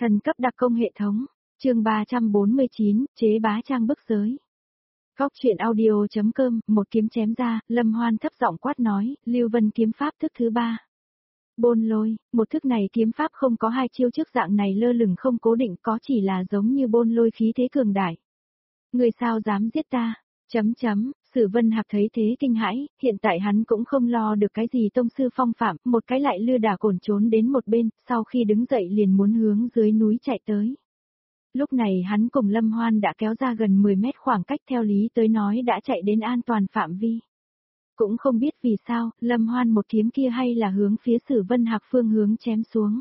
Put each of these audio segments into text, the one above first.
Thần cấp đặc công hệ thống, chương 349, chế bá trang bức giới. Góc truyện audio.com, một kiếm chém ra, Lâm Hoan thấp giọng quát nói, Lưu Vân kiếm pháp thức thứ 3. Bôn lôi, một thức này kiếm pháp không có hai chiêu trước dạng này lơ lửng không cố định, có chỉ là giống như bôn lôi khí thế cường đại. Người sao dám giết ta? Sử Vân Hạc thấy thế kinh hãi, hiện tại hắn cũng không lo được cái gì tông sư phong phạm, một cái lại lưa đả cồn trốn đến một bên, sau khi đứng dậy liền muốn hướng dưới núi chạy tới. Lúc này hắn cùng Lâm Hoan đã kéo ra gần 10 mét khoảng cách, theo lý tới nói đã chạy đến an toàn phạm vi. Cũng không biết vì sao, Lâm Hoan một kiếm kia hay là hướng phía Sử Vân Hạc phương hướng chém xuống.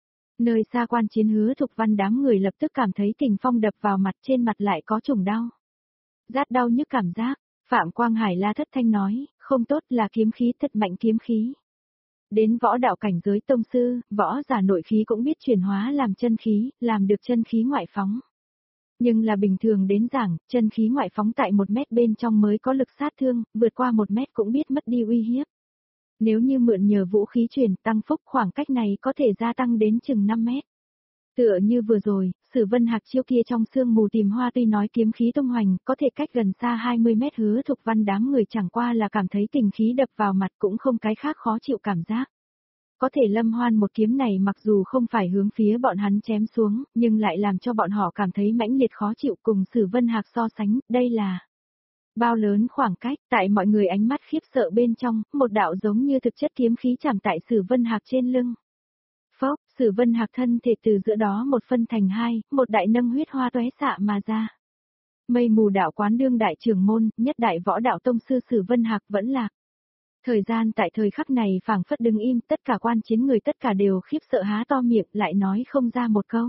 Nơi xa quan chiến Hứa Thục Văn đám người lập tức cảm thấy kình phong đập vào mặt, trên mặt lại có trùng đau. Rát đau nhức cảm giác, Phạm Quang Hải la thất thanh nói, không tốt, là kiếm khí, thật mạnh kiếm khí. Đến võ đạo cảnh giới tông sư, võ giả nội khí cũng biết chuyển hóa làm chân khí, làm được chân khí ngoại phóng. Nhưng là bình thường đến giảng, chân khí ngoại phóng tại 1 mét bên trong mới có lực sát thương, vượt qua 1 mét cũng biết mất đi uy hiếp. Nếu như mượn nhờ vũ khí truyền tăng phúc, khoảng cách này có thể gia tăng đến chừng 5 mét. Tựa như vừa rồi, Sử Vân Hạc chiêu kia trong sương mù tìm hoa, tuy nói kiếm khí tung hoành, có thể cách gần xa 20 mét, Hứa Thục Văn đám người chẳng qua là cảm thấy kình khí đập vào mặt, cũng không cái khác khó chịu cảm giác. Có thể Lâm Hoan một kiếm này mặc dù không phải hướng phía bọn hắn chém xuống, nhưng lại làm cho bọn họ cảm thấy mãnh liệt khó chịu, cùng Sử Vân Hạc so sánh, đây là bao lớn khoảng cách. Tại mọi người ánh mắt khiếp sợ bên trong, một đạo giống như thực chất kiếm khí chạm tại Sử Vân Hạc trên lưng. Phốc, Sử Vân Hạc thân thể từ giữa đó một phân thành hai, một đại nâng huyết hoa tóe xạ mà ra. Mây mù đạo quán đương đại trưởng môn, nhất đại võ đạo tông sư Sử Vân Hạc vẫn lạc. Thời gian tại thời khắc này phảng phất đứng im, tất cả quan chiến người tất cả đều khiếp sợ há to miệng, lại nói không ra một câu.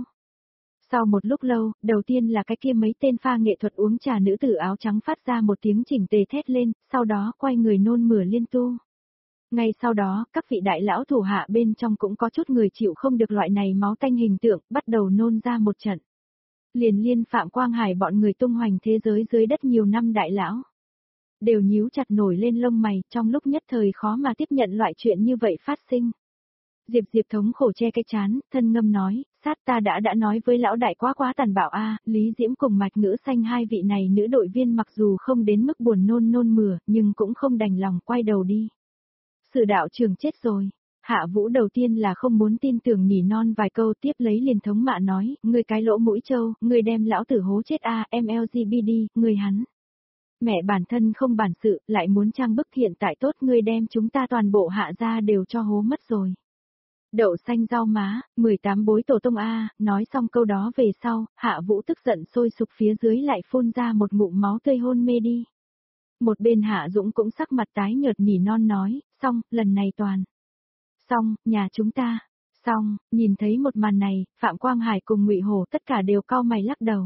Sau một lúc lâu, đầu tiên là cái kia mấy tên pha nghệ thuật uống trà nữ tử áo trắng phát ra một tiếng chỉnh tề thét lên, sau đó quay người nôn mửa liên tu. Ngay sau đó, các vị đại lão thủ hạ bên trong cũng có chút người chịu không được loại này máu tanh hình tượng, bắt đầu nôn ra một trận. Liên Phạm Quang Hải bọn người tung hoành thế giới dưới đất nhiều năm đại lão đều nhíu chặt nổi lên lông mày, trong lúc nhất thời khó mà tiếp nhận loại chuyện như vậy phát sinh. Diệp thống khổ che cái chán, thân ngâm nói, sát ta đã nói với lão đại quá tàn bạo a. Lý Diễm cùng Mạch Ngữ Xanh hai vị này nữ đội viên mặc dù không đến mức buồn nôn mửa, nhưng cũng không đành lòng quay đầu đi. Sử đạo trường chết rồi. Hạ Vũ đầu tiên là không muốn tin tưởng, nỉ non vài câu, tiếp lấy liền thống mạ nói, ngươi cái lỗ mũi trâu, ngươi đem lão tử hố chết a. MLGBD, ngươi hắn. Mẹ bản thân không bản sự, lại muốn trang bức, hiện tại tốt, ngươi đem chúng ta toàn bộ hạ gia đều cho hố mất rồi. Đậu xanh rau má, 18 bối tổ tông a. Nói xong câu đó về sau, Hạ Vũ tức giận sôi sục, phía dưới lại phun ra một ngụm máu tươi, hôn mê đi. Một bên Hạ Dũng cũng sắc mặt tái nhợt nỉ non nói, xong, lần này toàn. Xong, nhà chúng ta. Xong, nhìn thấy một màn này, Phạm Quang Hải cùng Ngụy Hổ tất cả đều cau mày lắc đầu.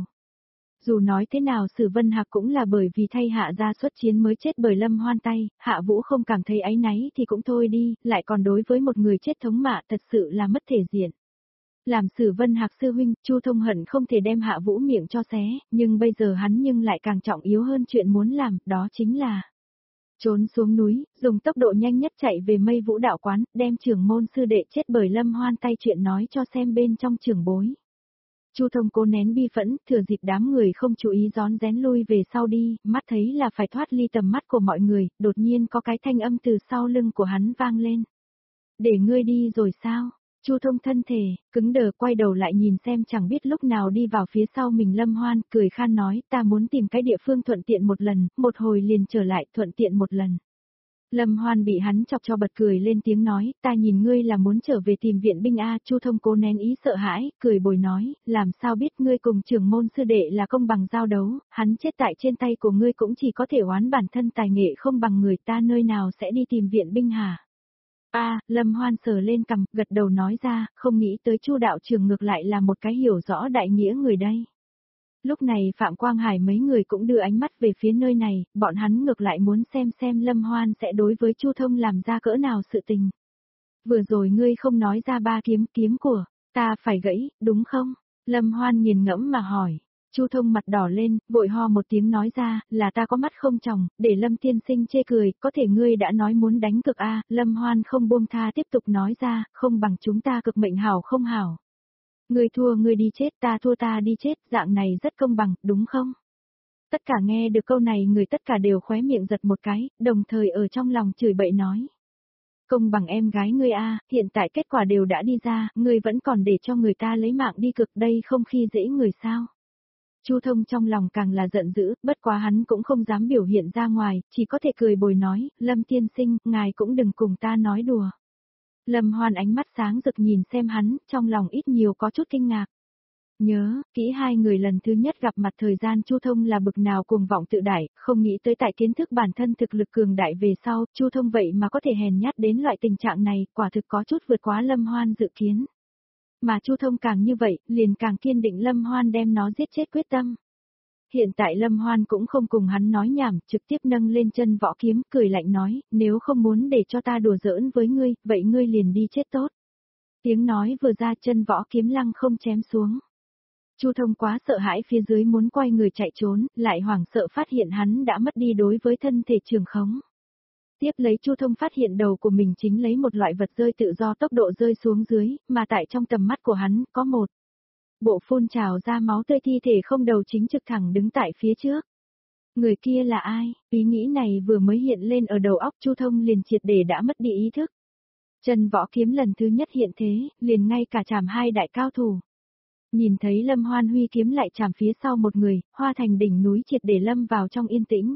Dù nói thế nào Sử Vân Hạc cũng là bởi vì thay Hạ gia xuất chiến mới chết bởi Lâm Hoan tay, Hạ Vũ không cảm thấy áy náy thì cũng thôi đi, lại còn đối với một người chết thống mạ, thật sự là mất thể diện. Làm Sử Vân Hạc sư huynh, Chu Thông hận không thể đem Hạ Vũ miệng cho xé, nhưng bây giờ hắn nhưng lại càng trọng yếu hơn chuyện muốn làm, đó chính là trốn xuống núi, dùng tốc độ nhanh nhất chạy về Mây Vũ đạo quán, đem trưởng môn sư đệ chết bởi Lâm Hoan tay chuyện nói cho xem bên trong trưởng bối. Chu Thông cố nén bi phẫn, thừa dịp đám người không chú ý rón rén lui về sau đi, mắt thấy là phải thoát ly tầm mắt của mọi người, đột nhiên có cái thanh âm từ sau lưng của hắn vang lên. Để ngươi đi rồi sao? Chu Thông thân thể cứng đờ, quay đầu lại nhìn xem, chẳng biết lúc nào đi vào phía sau mình Lâm Hoan, cười khan nói, ta muốn tìm cái địa phương thuận tiện một lần, một hồi liền trở lại, thuận tiện một lần. Lâm Hoan bị hắn chọc cho bật cười lên tiếng nói, ta nhìn ngươi là muốn trở về tìm viện binh a. Chu Thông cố nén ý sợ hãi, cười bồi nói, làm sao biết, ngươi cùng trưởng môn sư đệ là công bằng giao đấu, hắn chết tại trên tay của ngươi cũng chỉ có thể oán bản thân tài nghệ không bằng người ta, nơi nào sẽ đi tìm viện binh hả? Lâm Hoan sờ lên cằm, gật đầu nói ra, không nghĩ tới Chu đạo trưởng ngược lại là một cái hiểu rõ đại nghĩa người đây. Lúc này Phạm Quang Hải mấy người cũng đưa ánh mắt về phía nơi này, bọn hắn ngược lại muốn xem Lâm Hoan sẽ đối với Chu Thông làm ra cỡ nào sự tình. Vừa rồi ngươi không nói ra 3 kiếm của ta phải gãy, đúng không? Lâm Hoan nghiền ngẫm mà hỏi. Chu Thông mặt đỏ lên, vội ho một tiếng nói ra, là ta có mắt không tròng, để Lâm tiên sinh chê cười, có thể ngươi đã nói muốn đánh cực a. Lâm Hoan không buông tha tiếp tục nói ra, không bằng chúng ta cực mệnh hảo không hảo. Ngươi thua ngươi đi chết, ta thua ta đi chết, dạng này rất công bằng, đúng không? Tất cả nghe được câu này người tất cả đều khóe miệng giật một cái, đồng thời ở trong lòng chửi bậy nói. Công bằng em gái ngươi a, hiện tại kết quả đều đã đi ra, ngươi vẫn còn để cho người ta lấy mạng đi cực đây không khi dễ người sao? Chu Thông trong lòng càng là giận dữ, bất quá hắn cũng không dám biểu hiện ra ngoài, chỉ có thể cười bồi nói, Lâm tiên sinh, ngài cũng đừng cùng ta nói đùa. Lâm Hoan ánh mắt sáng rực nhìn xem hắn, trong lòng ít nhiều có chút kinh ngạc. Nhớ, kỹ hai người lần thứ nhất gặp mặt thời gian Chu Thông là bực nào cuồng vọng tự đại, không nghĩ tới tại kiến thức bản thân thực lực cường đại về sau, Chu Thông vậy mà có thể hèn nhát đến loại tình trạng này, quả thực có chút vượt quá Lâm Hoan dự kiến. Mà Chu Thông càng như vậy, liền càng kiên định Lâm Hoan đem nó giết chết quyết tâm. Hiện tại Lâm Hoan cũng không cùng hắn nói nhảm, trực tiếp nâng lên chân võ kiếm, cười lạnh nói, nếu không muốn để cho ta đùa giỡn với ngươi, vậy ngươi liền đi chết tốt. Tiếng nói vừa ra chân võ kiếm lăng không chém xuống. Chu Thông quá sợ hãi phía dưới muốn quay người chạy trốn, lại hoảng sợ phát hiện hắn đã mất đi đối với thân thể trường khống. Tiếp lấy Chu Thông phát hiện đầu của mình chính lấy một loại vật rơi tự do tốc độ rơi xuống dưới, mà tại trong tầm mắt của hắn có một bộ phun trào ra máu tươi thi thể không đầu chính trực thẳng đứng tại phía trước. Người kia là ai? Ý nghĩ này vừa mới hiện lên ở đầu óc Chu Thông liền triệt để đã mất đi ý thức. Chân võ kiếm lần thứ nhất hiện thế, liền ngay cả chạm hai đại cao thủ. Nhìn thấy Lâm Hoan huy kiếm lại chạm phía sau một người, Hoa Thành đỉnh núi triệt để lâm vào trong yên tĩnh.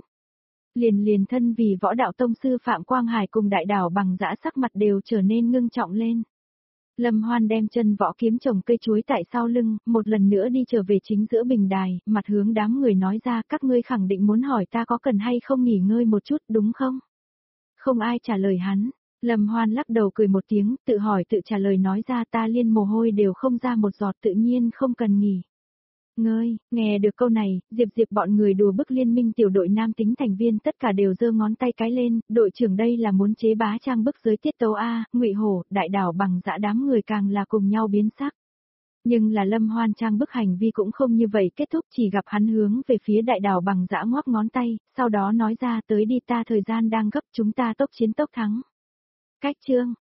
Liền thân vì võ đạo tông sư Phạm Quang Hải cùng đại đảo bằng dã sắc mặt đều trở nên ngưng trọng lên. Lâm Hoan đem chân võ kiếm trồng cây chuối tại sau lưng, một lần nữa đi trở về chính giữa bình đài, mặt hướng đám người nói ra các ngươi khẳng định muốn hỏi ta có cần hay không nghỉ ngơi một chút đúng không? Không ai trả lời hắn. Lâm Hoan lắc đầu cười một tiếng, tự hỏi tự trả lời nói ra ta liên mồ hôi đều không ra một giọt tự nhiên không cần nghỉ. Ngơi, nghe được câu này, Diệp bọn người đùa bức liên minh tiểu đội nam tính thành viên tất cả đều giơ ngón tay cái lên, đội trưởng đây là muốn chế bá trang bức giới tiết tấu A, Ngụy Hổ, đại đảo bằng dã đám người càng là cùng nhau biến sắc. Nhưng là Lâm Hoan trang bức hành vi cũng không như vậy kết thúc chỉ gặp hắn hướng về phía đại đảo bằng dã ngoắc ngón tay, sau đó nói ra tới đi ta thời gian đang gấp chúng ta tốc chiến tốc thắng. Cách chương